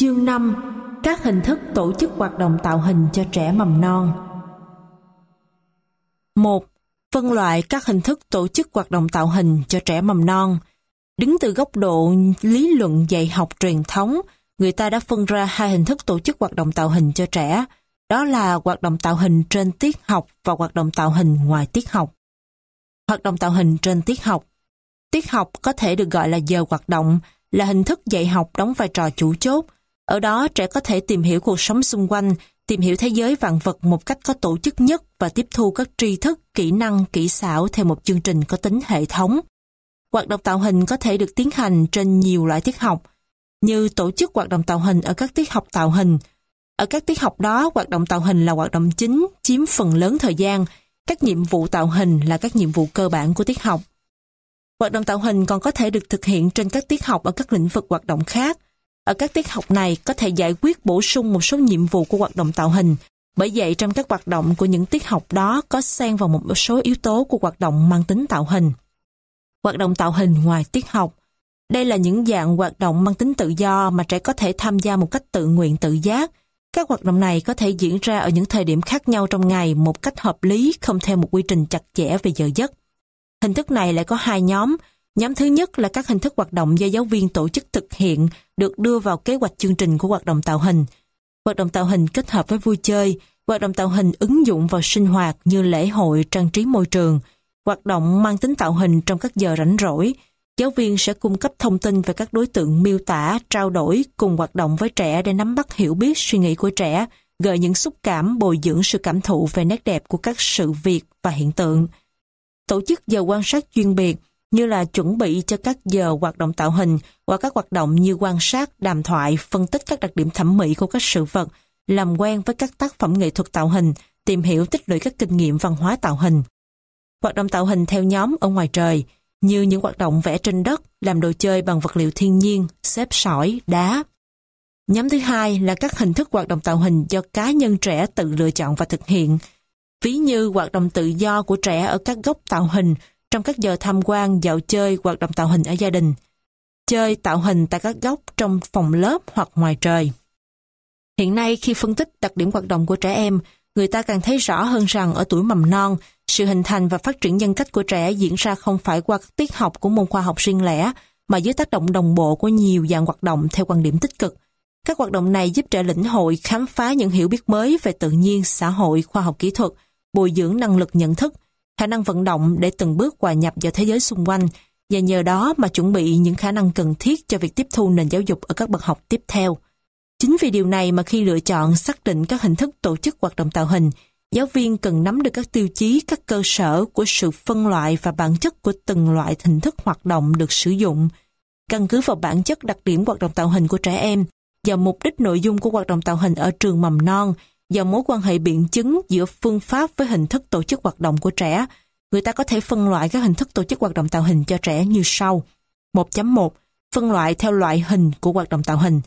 Chương 5. Các hình thức tổ chức hoạt động tạo hình cho trẻ mầm non. 1. Phân loại các hình thức tổ chức hoạt động tạo hình cho trẻ mầm non. Đứng từ góc độ lý luận dạy học truyền thống, người ta đã phân ra hai hình thức tổ chức hoạt động tạo hình cho trẻ, đó là hoạt động tạo hình trên tiết học và hoạt động tạo hình ngoài tiết học. Hoạt động tạo hình trên tiết học. Tiết học có thể được gọi là giờ hoạt động, là hình thức dạy học đóng vai trò chủ chốt. Ở đó trẻ có thể tìm hiểu cuộc sống xung quanh, tìm hiểu thế giới vạn vật một cách có tổ chức nhất và tiếp thu các tri thức, kỹ năng, kỹ xảo theo một chương trình có tính hệ thống. Hoạt động tạo hình có thể được tiến hành trên nhiều loại tiết học, như tổ chức hoạt động tạo hình ở các tiết học tạo hình. Ở các tiết học đó, hoạt động tạo hình là hoạt động chính, chiếm phần lớn thời gian. Các nhiệm vụ tạo hình là các nhiệm vụ cơ bản của tiết học. Hoạt động tạo hình còn có thể được thực hiện trên các tiết học ở các lĩnh vực hoạt động khác. Ở các tiết học này có thể giải quyết bổ sung một số nhiệm vụ của hoạt động tạo hình. Bởi vậy trong các hoạt động của những tiết học đó có xen vào một số yếu tố của hoạt động mang tính tạo hình. Hoạt động tạo hình ngoài tiết học. Đây là những dạng hoạt động mang tính tự do mà trẻ có thể tham gia một cách tự nguyện tự giác. Các hoạt động này có thể diễn ra ở những thời điểm khác nhau trong ngày một cách hợp lý, không theo một quy trình chặt chẽ về giờ giấc. Hình thức này lại có hai nhóm. Nhóm thứ nhất là các hình thức hoạt động do giáo viên tổ chức thực hiện, được đưa vào kế hoạch chương trình của hoạt động tạo hình. Hoạt động tạo hình kết hợp với vui chơi, hoạt động tạo hình ứng dụng vào sinh hoạt như lễ hội, trang trí môi trường, hoạt động mang tính tạo hình trong các giờ rảnh rỗi. Giáo viên sẽ cung cấp thông tin về các đối tượng miêu tả, trao đổi cùng hoạt động với trẻ để nắm bắt hiểu biết suy nghĩ của trẻ, gợi những xúc cảm, bồi dưỡng sự cảm thụ về nét đẹp của các sự việc và hiện tượng. Tổ chức giờ quan sát chuyên biệt như là chuẩn bị cho các giờ hoạt động tạo hình hoặc các hoạt động như quan sát, đàm thoại, phân tích các đặc điểm thẩm mỹ của các sự vật, làm quen với các tác phẩm nghệ thuật tạo hình, tìm hiểu tích lũy các kinh nghiệm văn hóa tạo hình. Hoạt động tạo hình theo nhóm ở ngoài trời, như những hoạt động vẽ trên đất, làm đồ chơi bằng vật liệu thiên nhiên, xếp sỏi, đá. Nhóm thứ hai là các hình thức hoạt động tạo hình do cá nhân trẻ tự lựa chọn và thực hiện. Ví như hoạt động tự do của trẻ ở các góc tạo hình, trong các giờ tham quan, dạo chơi, hoạt động tạo hình ở gia đình. Chơi tạo hình tại các góc trong phòng lớp hoặc ngoài trời. Hiện nay khi phân tích đặc điểm hoạt động của trẻ em, người ta càng thấy rõ hơn rằng ở tuổi mầm non, sự hình thành và phát triển nhân cách của trẻ diễn ra không phải qua các tiết học của môn khoa học riêng lẻ, mà dưới tác động đồng bộ của nhiều dạng hoạt động theo quan điểm tích cực. Các hoạt động này giúp trẻ lĩnh hội, khám phá những hiểu biết mới về tự nhiên, xã hội, khoa học kỹ thuật, bồi dưỡng năng lực nhận thức, khả năng vận động để từng bước hòa nhập vào thế giới xung quanh, và nhờ đó mà chuẩn bị những khả năng cần thiết cho việc tiếp thu nền giáo dục ở các bậc học tiếp theo. Chính vì điều này mà khi lựa chọn xác định các hình thức tổ chức hoạt động tạo hình, giáo viên cần nắm được các tiêu chí, các cơ sở của sự phân loại và bản chất của từng loại hình thức hoạt động được sử dụng. Căn cứ vào bản chất đặc điểm hoạt động tạo hình của trẻ em, và mục đích nội dung của hoạt động tạo hình ở trường mầm non, và mối quan hệ biện chứng giữa phương pháp với hình thức tổ chức hoạt động của trẻ, người ta có thể phân loại các hình thức tổ chức hoạt động tạo hình cho trẻ như sau. 1.1. Phân loại theo loại hình của hoạt động tạo hình.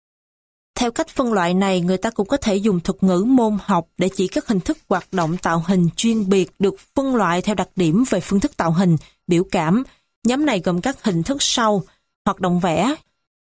Theo cách phân loại này, người ta cũng có thể dùng thuật ngữ môn học để chỉ các hình thức hoạt động tạo hình chuyên biệt được phân loại theo đặc điểm về phương thức tạo hình, biểu cảm. Nhóm này gồm các hình thức sau: hoạt động vẽ,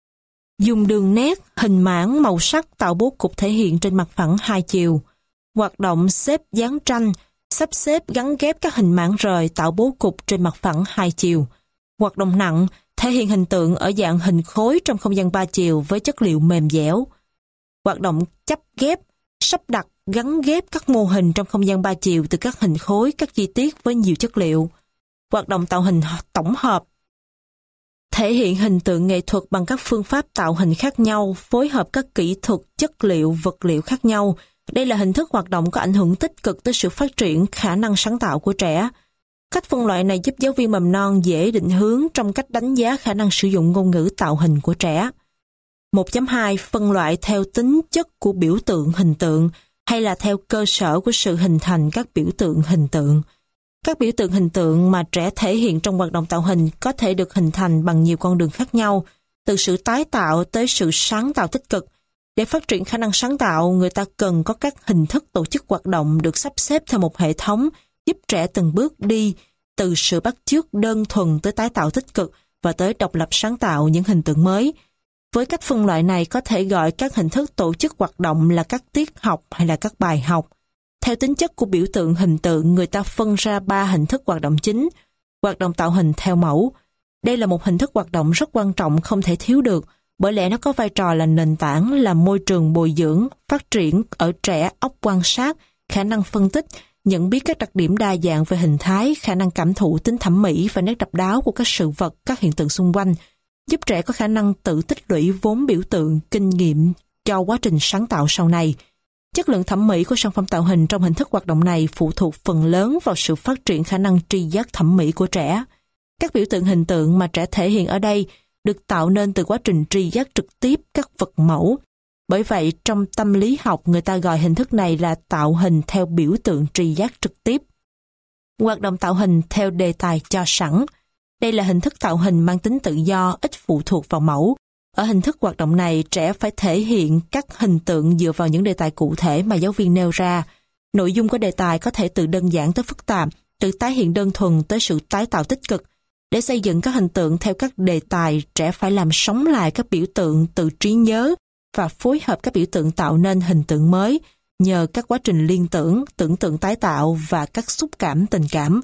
dùng đường nét, hình mảng, màu sắc tạo bố cục thể hiện trên mặt phẳng hai chiều. Hoạt động xếp dán tranh, sắp xếp gắn ghép các hình mảng rời tạo bố cục trên mặt phẳng hai chiều. Hoạt động nặng, thể hiện hình tượng ở dạng hình khối trong không gian ba chiều với chất liệu mềm dẻo. Hoạt động chắp ghép, sắp đặt, gắn ghép các mô hình trong không gian ba chiều từ các hình khối, các chi tiết với nhiều chất liệu. Hoạt động tạo hình tổng hợp, thể hiện hình tượng nghệ thuật bằng các phương pháp tạo hình khác nhau, phối hợp các kỹ thuật, chất liệu, vật liệu khác nhau. Đây là hình thức hoạt động có ảnh hưởng tích cực tới sự phát triển khả năng sáng tạo của trẻ. Cách phân loại này giúp giáo viên mầm non dễ định hướng trong cách đánh giá khả năng sử dụng ngôn ngữ tạo hình của trẻ. 1.2. Phân loại theo tính chất của biểu tượng hình tượng hay là theo cơ sở của sự hình thành các biểu tượng hình tượng. Các biểu tượng hình tượng mà trẻ thể hiện trong hoạt động tạo hình có thể được hình thành bằng nhiều con đường khác nhau, từ sự tái tạo tới sự sáng tạo tích cực. Để phát triển khả năng sáng tạo, người ta cần có các hình thức tổ chức hoạt động được sắp xếp theo một hệ thống, giúp trẻ từng bước đi từ sự bắt chước đơn thuần tới tái tạo tích cực và tới độc lập sáng tạo những hình tượng mới. Với cách phân loại này có thể gọi các hình thức tổ chức hoạt động là các tiết học hay là các bài học. Theo tính chất của biểu tượng hình tượng, người ta phân ra 3 hình thức hoạt động chính. Hoạt động tạo hình theo mẫu. Đây là một hình thức hoạt động rất quan trọng, không thể thiếu được, bởi lẽ nó có vai trò là nền tảng, là môi trường bồi dưỡng, phát triển ở trẻ óc quan sát, khả năng phân tích, nhận biết các đặc điểm đa dạng về hình thái, khả năng cảm thụ tính thẩm mỹ và nét độc đáo của các sự vật, các hiện tượng xung quanh, giúp trẻ có khả năng tự tích lũy vốn biểu tượng, kinh nghiệm cho quá trình sáng tạo sau này. Chất lượng thẩm mỹ của sản phẩm tạo hình trong hình thức hoạt động này phụ thuộc phần lớn vào sự phát triển khả năng tri giác thẩm mỹ của trẻ. Các biểu tượng hình tượng mà trẻ thể hiện ở đây được tạo nên từ quá trình tri giác trực tiếp các vật mẫu. Bởi vậy, trong tâm lý học, người ta gọi hình thức này là tạo hình theo biểu tượng tri giác trực tiếp. Hoạt động tạo hình theo đề tài cho sẵn. Đây là hình thức tạo hình mang tính tự do, ít phụ thuộc vào mẫu. Ở hình thức hoạt động này, trẻ phải thể hiện các hình tượng dựa vào những đề tài cụ thể mà giáo viên nêu ra. Nội dung của đề tài có thể từ đơn giản tới phức tạp, từ tái hiện đơn thuần tới sự tái tạo tích cực. Để xây dựng các hình tượng theo các đề tài, trẻ phải làm sống lại các biểu tượng từ trí nhớ và phối hợp các biểu tượng tạo nên hình tượng mới nhờ các quá trình liên tưởng, tưởng tượng tái tạo và các xúc cảm tình cảm.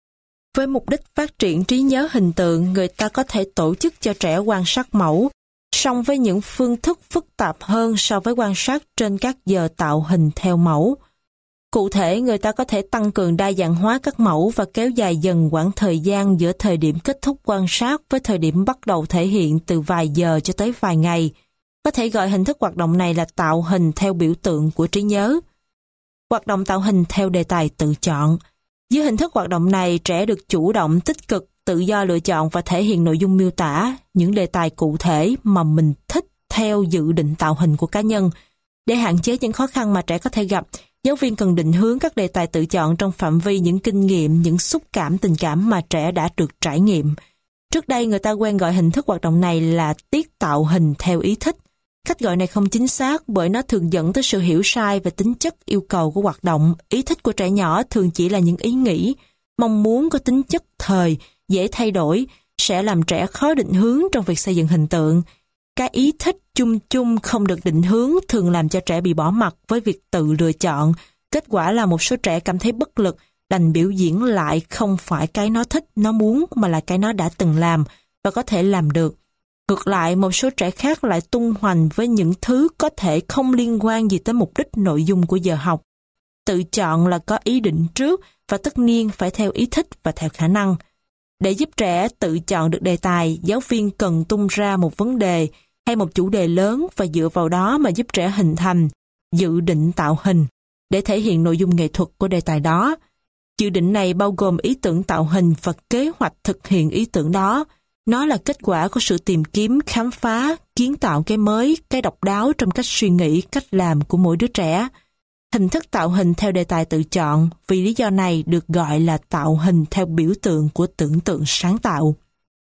Với mục đích phát triển trí nhớ hình tượng, người ta có thể tổ chức cho trẻ quan sát mẫu, song với những phương thức phức tạp hơn so với quan sát trên các giờ tạo hình theo mẫu. Cụ thể, người ta có thể tăng cường đa dạng hóa các mẫu và kéo dài dần quãng thời gian giữa thời điểm kết thúc quan sát với thời điểm bắt đầu thể hiện từ vài giờ cho tới vài ngày. Có thể gọi hình thức hoạt động này là tạo hình theo biểu tượng của trí nhớ. Hoạt động tạo hình theo đề tài tự chọn. Dưới hình thức hoạt động này, trẻ được chủ động, tích cực, tự do lựa chọn và thể hiện nội dung miêu tả, những đề tài cụ thể mà mình thích theo dự định tạo hình của cá nhân. Để hạn chế những khó khăn mà trẻ có thể gặp, giáo viên cần định hướng các đề tài tự chọn trong phạm vi những kinh nghiệm, những xúc cảm, tình cảm mà trẻ đã được trải nghiệm. Trước đây, người ta quen gọi hình thức hoạt động này là tiết tạo hình theo ý thích. Cách gọi này không chính xác bởi nó thường dẫn tới sự hiểu sai về tính chất yêu cầu của hoạt động. Ý thích của trẻ nhỏ thường chỉ là những ý nghĩ, mong muốn có tính chất thời, dễ thay đổi, sẽ làm trẻ khó định hướng trong việc xây dựng hình tượng. Cái ý thích chung chung không được định hướng thường làm cho trẻ bị bỏ mặc với việc tự lựa chọn. Kết quả là một số trẻ cảm thấy bất lực, đành biểu diễn lại không phải cái nó thích, nó muốn mà là cái nó đã từng làm và có thể làm được. Ngược lại, một số trẻ khác lại tung hoành với những thứ có thể không liên quan gì tới mục đích nội dung của giờ học. Tự chọn là có ý định trước và tất nhiên phải theo ý thích và theo khả năng. Để giúp trẻ tự chọn được đề tài, giáo viên cần tung ra một vấn đề hay một chủ đề lớn và dựa vào đó mà giúp trẻ hình thành, dự định tạo hình để thể hiện nội dung nghệ thuật của đề tài đó. Dự định này bao gồm ý tưởng tạo hình và kế hoạch thực hiện ý tưởng đó. Nó là kết quả của sự tìm kiếm, khám phá, kiến tạo cái mới, cái độc đáo trong cách suy nghĩ, cách làm của mỗi đứa trẻ. Hình thức tạo hình theo đề tài tự chọn, vì lý do này được gọi là tạo hình theo biểu tượng của tưởng tượng sáng tạo.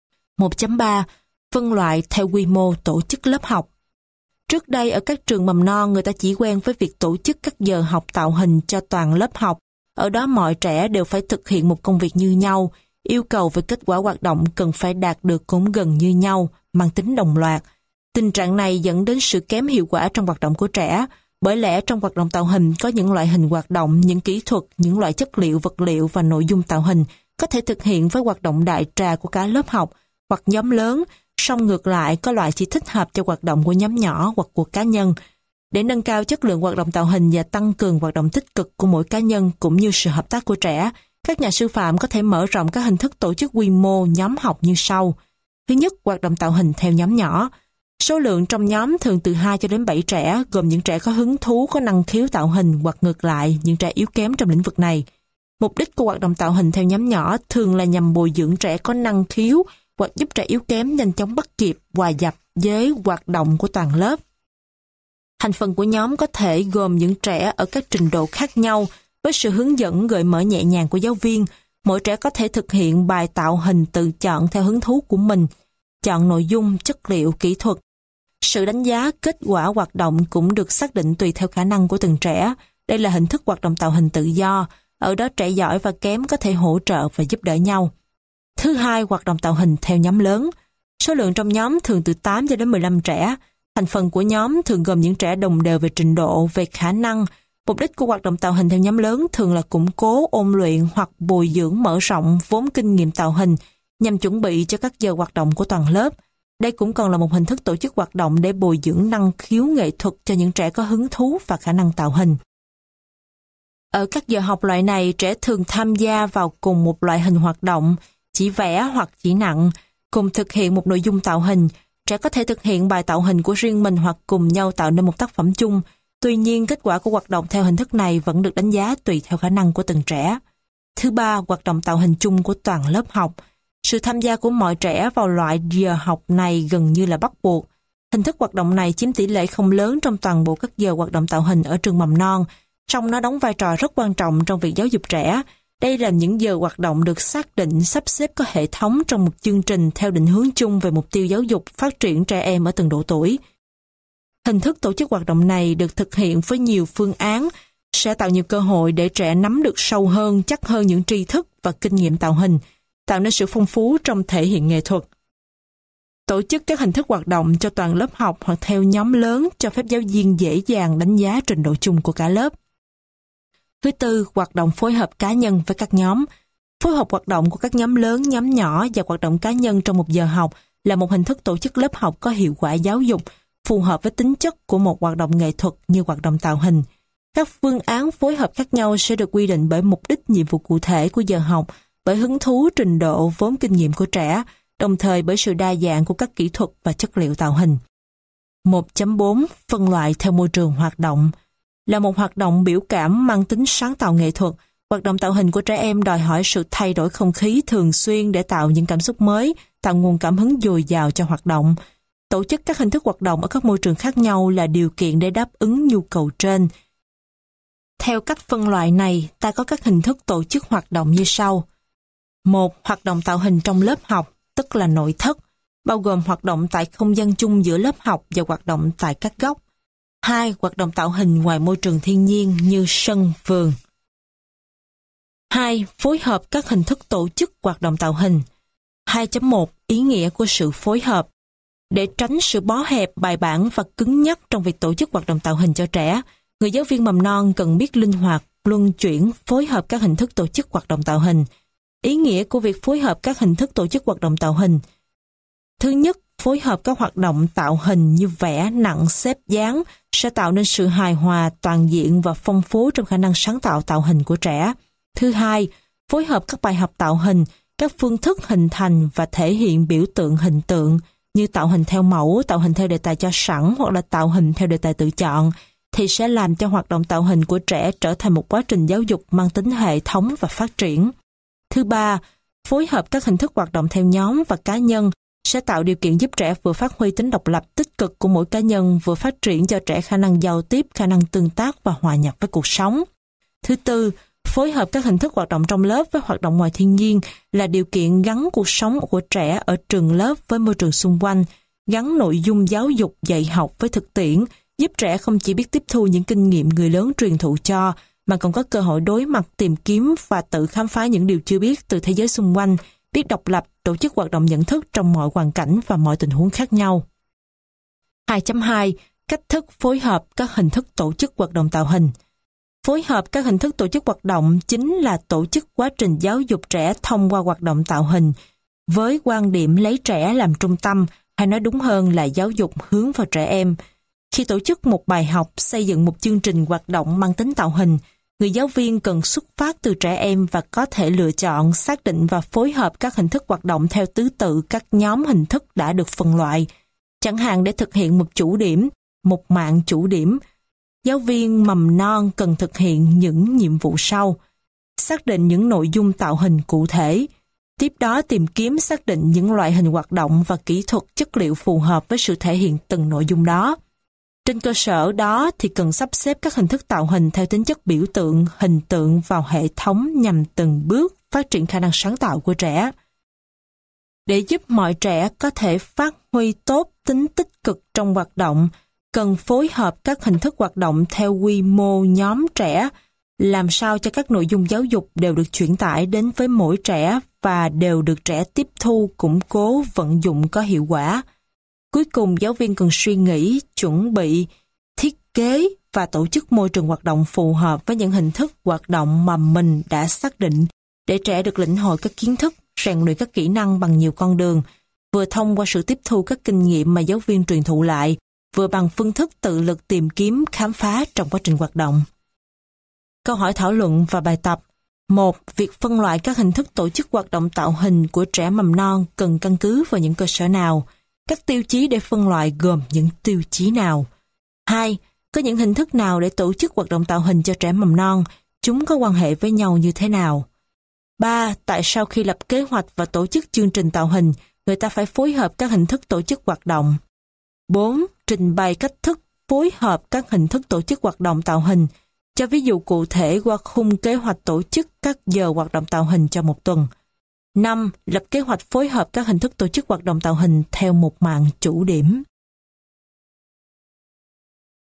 1.3. Phân loại theo quy mô tổ chức lớp học. Trước đây ở các trường mầm non, người ta chỉ quen với việc tổ chức các giờ học tạo hình cho toàn lớp học. Ở đó mọi trẻ đều phải thực hiện một công việc như nhau, yêu cầu về kết quả hoạt động cần phải đạt được cũng gần như nhau, mang tính đồng loạt. Tình trạng này dẫn đến sự kém hiệu quả trong hoạt động của trẻ, bởi lẽ trong hoạt động tạo hình có những loại hình hoạt động, những kỹ thuật, những loại chất liệu, vật liệu và nội dung tạo hình có thể thực hiện với hoạt động đại trà của cả lớp học hoặc nhóm lớn, song ngược lại có loại chỉ thích hợp cho hoạt động của nhóm nhỏ hoặc của cá nhân. Để nâng cao chất lượng hoạt động tạo hình và tăng cường hoạt động tích cực của mỗi cá nhân cũng như sự hợp tác của trẻ, các nhà sư phạm có thể mở rộng các hình thức tổ chức quy mô nhóm học như sau. Thứ nhất, hoạt động tạo hình theo nhóm nhỏ. Số lượng trong nhóm thường từ 2 cho đến 7 trẻ, gồm những trẻ có hứng thú, có năng khiếu tạo hình hoặc ngược lại, những trẻ yếu kém trong lĩnh vực này. Mục đích của hoạt động tạo hình theo nhóm nhỏ thường là nhằm bồi dưỡng trẻ có năng khiếu hoặc giúp trẻ yếu kém nhanh chóng bắt kịp, hòa nhập với hoạt động của toàn lớp. Thành phần của nhóm có thể gồm những trẻ ở các trình độ khác nhau, với sự hướng dẫn gợi mở nhẹ nhàng của giáo viên. Mỗi trẻ có thể thực hiện bài tạo hình tự chọn theo hứng thú của mình, chọn nội dung, chất liệu, kỹ thuật. Sự đánh giá kết quả hoạt động cũng được xác định tùy theo khả năng của từng trẻ. Đây là hình thức hoạt động tạo hình tự do, ở đó trẻ giỏi và kém có thể hỗ trợ và giúp đỡ nhau. Thứ hai, hoạt động tạo hình theo nhóm lớn. Số lượng trong nhóm thường từ 8 cho đến 15 trẻ. Thành phần của nhóm thường gồm những trẻ đồng đều về trình độ, về khả năng. Mục đích của hoạt động tạo hình theo nhóm lớn thường là củng cố, ôn luyện hoặc bồi dưỡng mở rộng vốn kinh nghiệm tạo hình nhằm chuẩn bị cho các giờ hoạt động của toàn lớp. Đây cũng còn là một hình thức tổ chức hoạt động để bồi dưỡng năng khiếu nghệ thuật cho những trẻ có hứng thú và khả năng tạo hình. Ở các giờ học loại này, trẻ thường tham gia vào cùng một loại hình hoạt động, chỉ vẽ hoặc chỉ nặng, cùng thực hiện một nội dung tạo hình. Trẻ có thể thực hiện bài tạo hình của riêng mình hoặc cùng nhau tạo nên một tác phẩm chung. Tuy nhiên, kết quả của hoạt động theo hình thức này vẫn được đánh giá tùy theo khả năng của từng trẻ. Thứ ba, hoạt động tạo hình chung của toàn lớp học. Sự tham gia của mọi trẻ vào loại giờ học này gần như là bắt buộc. Hình thức hoạt động này chiếm tỷ lệ không lớn trong toàn bộ các giờ hoạt động tạo hình ở trường mầm non, song nó đóng vai trò rất quan trọng trong việc giáo dục trẻ. Đây là những giờ hoạt động được xác định sắp xếp có hệ thống trong một chương trình theo định hướng chung về mục tiêu giáo dục phát triển trẻ em ở từng độ tuổi. Hình thức tổ chức hoạt động này được thực hiện với nhiều phương án, sẽ tạo nhiều cơ hội để trẻ nắm được sâu hơn, chắc hơn những tri thức và kinh nghiệm tạo hình, tạo nên sự phong phú trong thể hiện nghệ thuật. Tổ chức các hình thức hoạt động cho toàn lớp học hoặc theo nhóm lớn cho phép giáo viên dễ dàng đánh giá trình độ chung của cả lớp. Thứ tư, hoạt động phối hợp cá nhân với các nhóm. Phối hợp hoạt động của các nhóm lớn, nhóm nhỏ và hoạt động cá nhân trong một giờ học là một hình thức tổ chức lớp học có hiệu quả giáo dục, phù hợp với tính chất của một hoạt động nghệ thuật như hoạt động tạo hình. Các phương án phối hợp khác nhau sẽ được quy định bởi mục đích, nhiệm vụ cụ thể của giờ học, bởi hứng thú, trình độ, vốn kinh nghiệm của trẻ, đồng thời bởi sự đa dạng của các kỹ thuật và chất liệu tạo hình. 1.4. Phân loại theo môi trường hoạt động. Là một hoạt động biểu cảm mang tính sáng tạo nghệ thuật, hoạt động tạo hình của trẻ em đòi hỏi sự thay đổi không khí thường xuyên để tạo những cảm xúc mới, tạo nguồn cảm hứng dồi dào cho hoạt động. Tổ chức các hình thức hoạt động ở các môi trường khác nhau là điều kiện để đáp ứng nhu cầu trên. Theo cách phân loại này, ta có các hình thức tổ chức hoạt động như sau. 1. Hoạt động tạo hình trong lớp học, tức là nội thất, bao gồm hoạt động tại không gian chung giữa lớp học và hoạt động tại các góc. 2. Hoạt động tạo hình ngoài môi trường thiên nhiên như sân, vườn. 2. Phối hợp các hình thức tổ chức hoạt động tạo hình. 2.1. Ý nghĩa của sự phối hợp. Để tránh sự bó hẹp, bài bản và cứng nhắc trong việc tổ chức hoạt động tạo hình cho trẻ, người giáo viên mầm non cần biết linh hoạt, luân chuyển, phối hợp các hình thức tổ chức hoạt động tạo hình. Ý nghĩa của việc phối hợp các hình thức tổ chức hoạt động tạo hình. Thứ nhất, phối hợp các hoạt động tạo hình như vẽ, nặng, xếp, dán sẽ tạo nên sự hài hòa, toàn diện và phong phú trong khả năng sáng tạo tạo hình của trẻ. Thứ hai, phối hợp các bài học tạo hình, các phương thức hình thành và thể hiện biểu tượng hình tượng như tạo hình theo mẫu, tạo hình theo đề tài cho sẵn hoặc là tạo hình theo đề tài tự chọn, thì sẽ làm cho hoạt động tạo hình của trẻ trở thành một quá trình giáo dục mang tính hệ thống và phát triển. Thứ ba, phối hợp các hình thức hoạt động theo nhóm và cá nhân sẽ tạo điều kiện giúp trẻ vừa phát huy tính độc lập tích cực của mỗi cá nhân, vừa phát triển cho trẻ khả năng giao tiếp, khả năng tương tác và hòa nhập với cuộc sống. Thứ tư, phối hợp các hình thức hoạt động trong lớp với hoạt động ngoài thiên nhiên là điều kiện gắn cuộc sống của trẻ ở trường lớp với môi trường xung quanh, gắn nội dung giáo dục dạy học với thực tiễn, giúp trẻ không chỉ biết tiếp thu những kinh nghiệm người lớn truyền thụ cho, mà còn có cơ hội đối mặt, tìm kiếm và tự khám phá những điều chưa biết từ thế giới xung quanh, biết độc lập, tổ chức hoạt động nhận thức trong mọi hoàn cảnh và mọi tình huống khác nhau. 2.2. Cách thức phối hợp các hình thức tổ chức hoạt động tạo hình. Phối hợp các hình thức tổ chức hoạt động chính là tổ chức quá trình giáo dục trẻ thông qua hoạt động tạo hình, với quan điểm lấy trẻ làm trung tâm, hay nói đúng hơn là giáo dục hướng vào trẻ em. Khi tổ chức một bài học, xây dựng một chương trình hoạt động mang tính tạo hình, người giáo viên cần xuất phát từ trẻ em và có thể lựa chọn, xác định và phối hợp các hình thức hoạt động theo tứ tự các nhóm hình thức đã được phân loại. Chẳng hạn để thực hiện một chủ điểm, một mạng chủ điểm, giáo viên mầm non cần thực hiện những nhiệm vụ sau. Xác định những nội dung tạo hình cụ thể. Tiếp đó tìm kiếm xác định những loại hình hoạt động và kỹ thuật chất liệu phù hợp với sự thể hiện từng nội dung đó. Trên cơ sở đó thì cần sắp xếp các hình thức tạo hình theo tính chất biểu tượng, hình tượng vào hệ thống nhằm từng bước phát triển khả năng sáng tạo của trẻ. Để giúp mọi trẻ có thể phát huy tốt tính tích cực trong hoạt động, cần phối hợp các hình thức hoạt động theo quy mô nhóm trẻ, làm sao cho các nội dung giáo dục đều được truyền tải đến với mỗi trẻ và đều được trẻ tiếp thu, củng cố, vận dụng có hiệu quả. Cuối cùng, giáo viên cần suy nghĩ, chuẩn bị, thiết kế và tổ chức môi trường hoạt động phù hợp với những hình thức hoạt động mà mình đã xác định để trẻ được lĩnh hội các kiến thức, rèn luyện các kỹ năng bằng nhiều con đường, vừa thông qua sự tiếp thu các kinh nghiệm mà giáo viên truyền thụ lại, vừa bằng phương thức tự lực tìm kiếm, khám phá trong quá trình hoạt động. Câu hỏi thảo luận và bài tập. 1. Việc phân loại các hình thức tổ chức hoạt động tạo hình của trẻ mầm non cần căn cứ vào những cơ sở nào? Các tiêu chí để phân loại gồm những tiêu chí nào? 2. Có những hình thức nào để tổ chức hoạt động tạo hình cho trẻ mầm non? Chúng có quan hệ với nhau như thế nào? 3. Tại sao khi lập kế hoạch và tổ chức chương trình tạo hình, người ta phải phối hợp các hình thức tổ chức hoạt động? 4. Trình bày cách thức phối hợp các hình thức tổ chức hoạt động tạo hình, cho ví dụ cụ thể qua khung kế hoạch tổ chức các giờ hoạt động tạo hình cho một tuần. 5. Lập kế hoạch phối hợp các hình thức tổ chức hoạt động tạo hình theo một mạng chủ điểm.